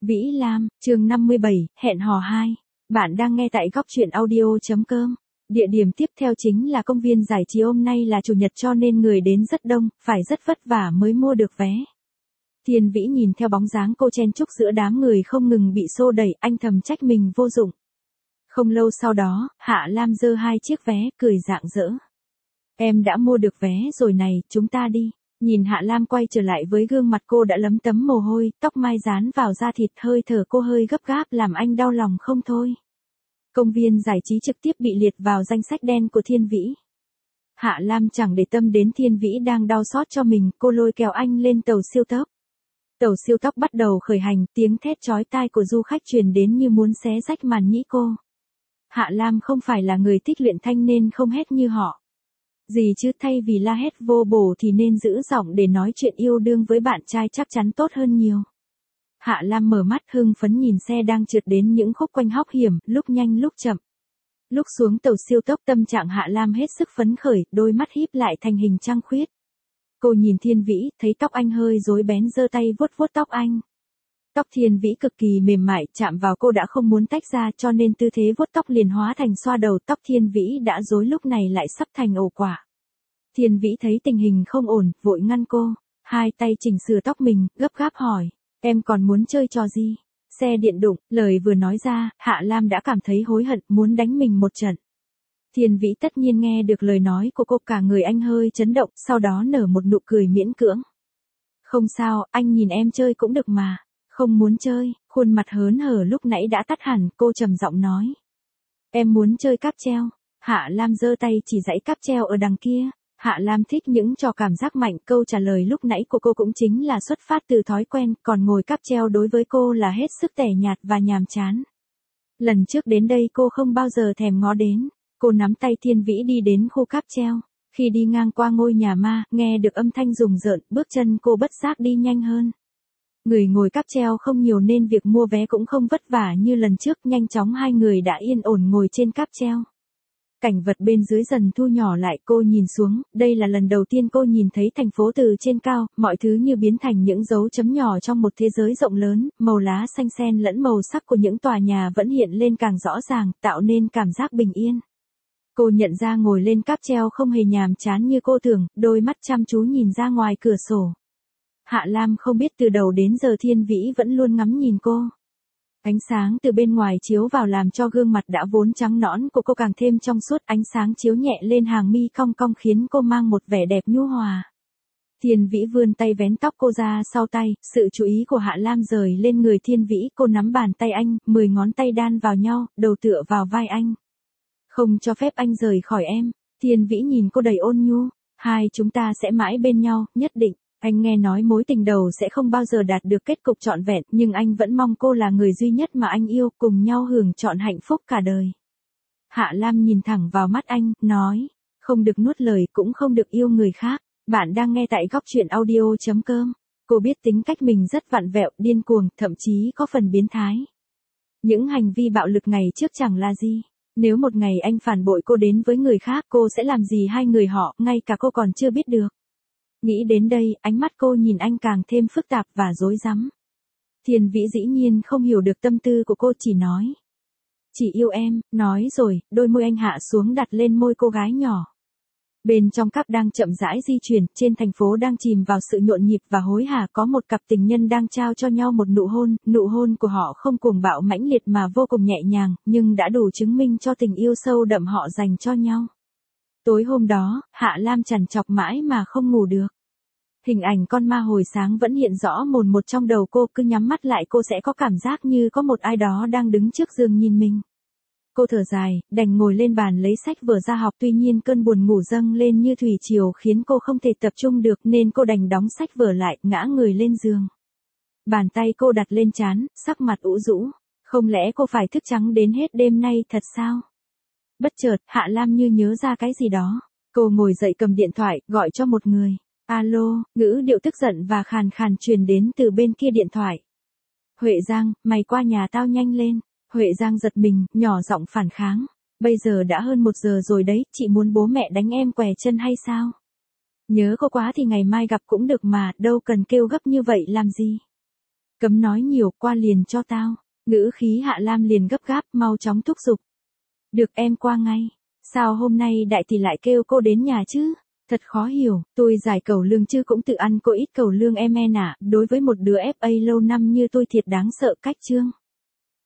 Vĩ Lam, chương 57, hẹn hò 2. Bạn đang nghe tại góc truyện audio.com. Địa điểm tiếp theo chính là công viên giải trí, hôm nay là chủ nhật cho nên người đến rất đông, phải rất vất vả mới mua được vé. Thiên Vĩ nhìn theo bóng dáng cô chen chúc giữa đám người không ngừng bị xô đẩy, anh thầm trách mình vô dụng. Không lâu sau đó, Hạ Lam giơ 2 chiếc vé, cười rạng rỡ. Em đã mua được vé rồi này, chúng ta đi. Nhìn Hạ Lam quay trở lại với gương mặt cô đã lấm tấm mồ hôi, tóc mai dán vào da thịt, hơi thở cô hơi gấp gáp làm anh đau lòng không thôi. Công viên giải trí trực tiếp bị liệt vào danh sách đen của Thiên Vĩ. Hạ Lam chẳng để tâm đến Thiên Vĩ đang đau xót cho mình, cô lôi kéo anh lên tàu siêu tốc. Tàu siêu tốc bắt đầu khởi hành, tiếng thét chói tai của du khách truyền đến như muốn xé rách màn nhĩ cô. Hạ Lam không phải là người thích luyện thanh nên không hét như họ. Gì chứ, thay vì la hét vô bổ thì nên giữ giọng để nói chuyện yêu đương với bạn trai chắc chắn tốt hơn nhiều. Hạ Lam mở mắt hưng phấn nhìn xe đang trượt đến những khúc quanh hóc hiểm, lúc nhanh lúc chậm. Lúc xuống tàu siêu tốc tâm trạng Hạ Lam hết sức phấn khởi, đôi mắt híp lại thành hình trăng khuyết. Cô nhìn Thiên Vĩ, thấy tóc anh hơi rối bén, giơ tay vuốt vuốt tóc anh. Tóc Thiên Vĩ cực kỳ mềm mại, chạm vào cô đã không muốn tách ra cho nên tư thế vuốt tóc liền hóa thành xoa đầu. Tóc Thiên Vĩ đã rối lúc này lại sắp thành ổ quả. Thiên Vĩ thấy tình hình không ổn, vội ngăn cô, hai tay chỉnh sửa tóc mình, gấp gáp hỏi, em còn muốn chơi trò gì? Xe điện đụng, lời vừa nói ra, Hạ Lam đã cảm thấy hối hận, muốn đánh mình một trận. Thiên Vĩ tất nhiên nghe được lời nói của cô, cả người anh hơi chấn động, sau đó nở một nụ cười miễn cưỡng. Không sao, anh nhìn em chơi cũng được mà. Không muốn chơi, khuôn mặt hớn hở lúc nãy đã tắt hẳn, cô trầm giọng nói. Em muốn chơi cáp treo. Hạ Lam giơ tay chỉ dãy cáp treo ở đằng kia. Hạ Lam thích những trò cảm giác mạnh, câu trả lời lúc nãy của cô cũng chính là xuất phát từ thói quen, còn ngồi cáp treo đối với cô là hết sức tẻ nhạt và nhàm chán. Lần trước đến đây cô không bao giờ thèm ngó đến. Cô nắm tay Thiên Vĩ đi đến khu cáp treo. Khi đi ngang qua ngôi nhà ma, nghe được âm thanh rùng rợn, bước chân cô bất giác đi nhanh hơn. Người ngồi cáp treo không nhiều nên việc mua vé cũng không vất vả như lần trước, nhanh chóng hai người đã yên ổn ngồi trên cáp treo. Cảnh vật bên dưới dần thu nhỏ lại, cô nhìn xuống, đây là lần đầu tiên cô nhìn thấy thành phố từ trên cao, mọi thứ như biến thành những dấu chấm nhỏ trong một thế giới rộng lớn, màu lá xanh xen lẫn màu sắc của những tòa nhà vẫn hiện lên càng rõ ràng, tạo nên cảm giác bình yên. Cô nhận ra ngồi lên cáp treo không hề nhàm chán như cô tưởng, đôi mắt chăm chú nhìn ra ngoài cửa sổ. Hạ Lam không biết từ đầu đến giờ Thiên Vĩ vẫn luôn ngắm nhìn cô. Ánh sáng từ bên ngoài chiếu vào làm cho gương mặt đã vốn trắng nõn của cô càng thêm trong suốt, ánh sáng chiếu nhẹ lên hàng mi cong cong khiến cô mang một vẻ đẹp nhu hòa. Thiên Vĩ vươn tay vén tóc cô ra sau tay, sự chú ý của Hạ Lam rời lên người Thiên Vĩ, cô nắm bàn tay anh, 10 ngón tay đan vào nhau, đầu tựa vào vai anh. Không cho phép anh rời khỏi em. Thiên Vĩ nhìn cô đầy ôn nhu, hai chúng ta sẽ mãi bên nhau, nhất định. Anh nghe nói mối tình đầu sẽ không bao giờ đạt được kết cục trọn vẹn, nhưng anh vẫn mong cô là người duy nhất mà anh yêu, cùng nhau hưởng trọn hạnh phúc cả đời. Hạ Lam nhìn thẳng vào mắt anh, nói, không được nuốt lời cũng không được yêu người khác. Bạn đang nghe tại góc truyện audio.com. Cô biết tính cách mình rất vặn vẹo, điên cuồng, thậm chí có phần biến thái. Những hành vi bạo lực ngày trước chẳng là gì. Nếu một ngày anh phản bội cô đến với người khác, cô sẽ làm gì hai người họ, ngay cả cô còn chưa biết được. Nghĩ đến đây, ánh mắt cô nhìn anh càng thêm phức tạp và rối rắm. Thiên Vĩ dĩ nhiên không hiểu được tâm tư của cô, chỉ nói. Chỉ yêu em, nói rồi, đôi môi anh hạ xuống đặt lên môi cô gái nhỏ. Bên trong cáp đang chậm rãi di chuyển, trên thành phố đang chìm vào sự nhộn nhịp và hối hả, có một cặp tình nhân đang trao cho nhau một nụ hôn của họ không cuồng bạo mãnh liệt mà vô cùng nhẹ nhàng, nhưng đã đủ chứng minh cho tình yêu sâu đậm họ dành cho nhau. Tối hôm đó, Hạ Lam trằn trọc mãi mà không ngủ được. Hình ảnh con ma hồi sáng vẫn hiện rõ mồn một trong đầu cô, cứ nhắm mắt lại cô sẽ có cảm giác như có một ai đó đang đứng trước giường nhìn mình. Cô thở dài, đành ngồi lên bàn lấy sách vở ra học, tuy nhiên cơn buồn ngủ dâng lên như thủy triều khiến cô không thể tập trung được nên cô đành đóng sách vở lại, ngã người lên giường. Bàn tay cô đặt lên trán, sắc mặt ủ rũ, không lẽ cô phải thức trắng đến hết đêm nay thật sao? Bất chợt, Hạ Lam như nhớ ra cái gì đó. Cô ngồi dậy cầm điện thoại, gọi cho một người. Alo, ngữ điệu tức giận và khàn khàn truyền đến từ bên kia điện thoại. Huệ Giang, mày qua nhà tao nhanh lên. Huệ Giang giật mình, nhỏ giọng phản kháng. Bây giờ đã hơn 1 giờ rồi đấy, chị muốn bố mẹ đánh em què chân hay sao? Nhớ cô quá thì ngày mai gặp cũng được mà, đâu cần kêu gấp như vậy làm gì. Cấm nói nhiều, qua liền cho tao. Ngữ khí Hạ Lam liền gấp gáp, mau chóng thúc giục. Được em qua ngay. Sao hôm nay đại tỷ lại kêu cô đến nhà chứ? Thật khó hiểu, tôi giải cẩu lương chứ cũng tự ăn cô ít cẩu lương em ạ, đối với một đứa FA lâu năm như tôi thiệt đáng sợ cách Trương.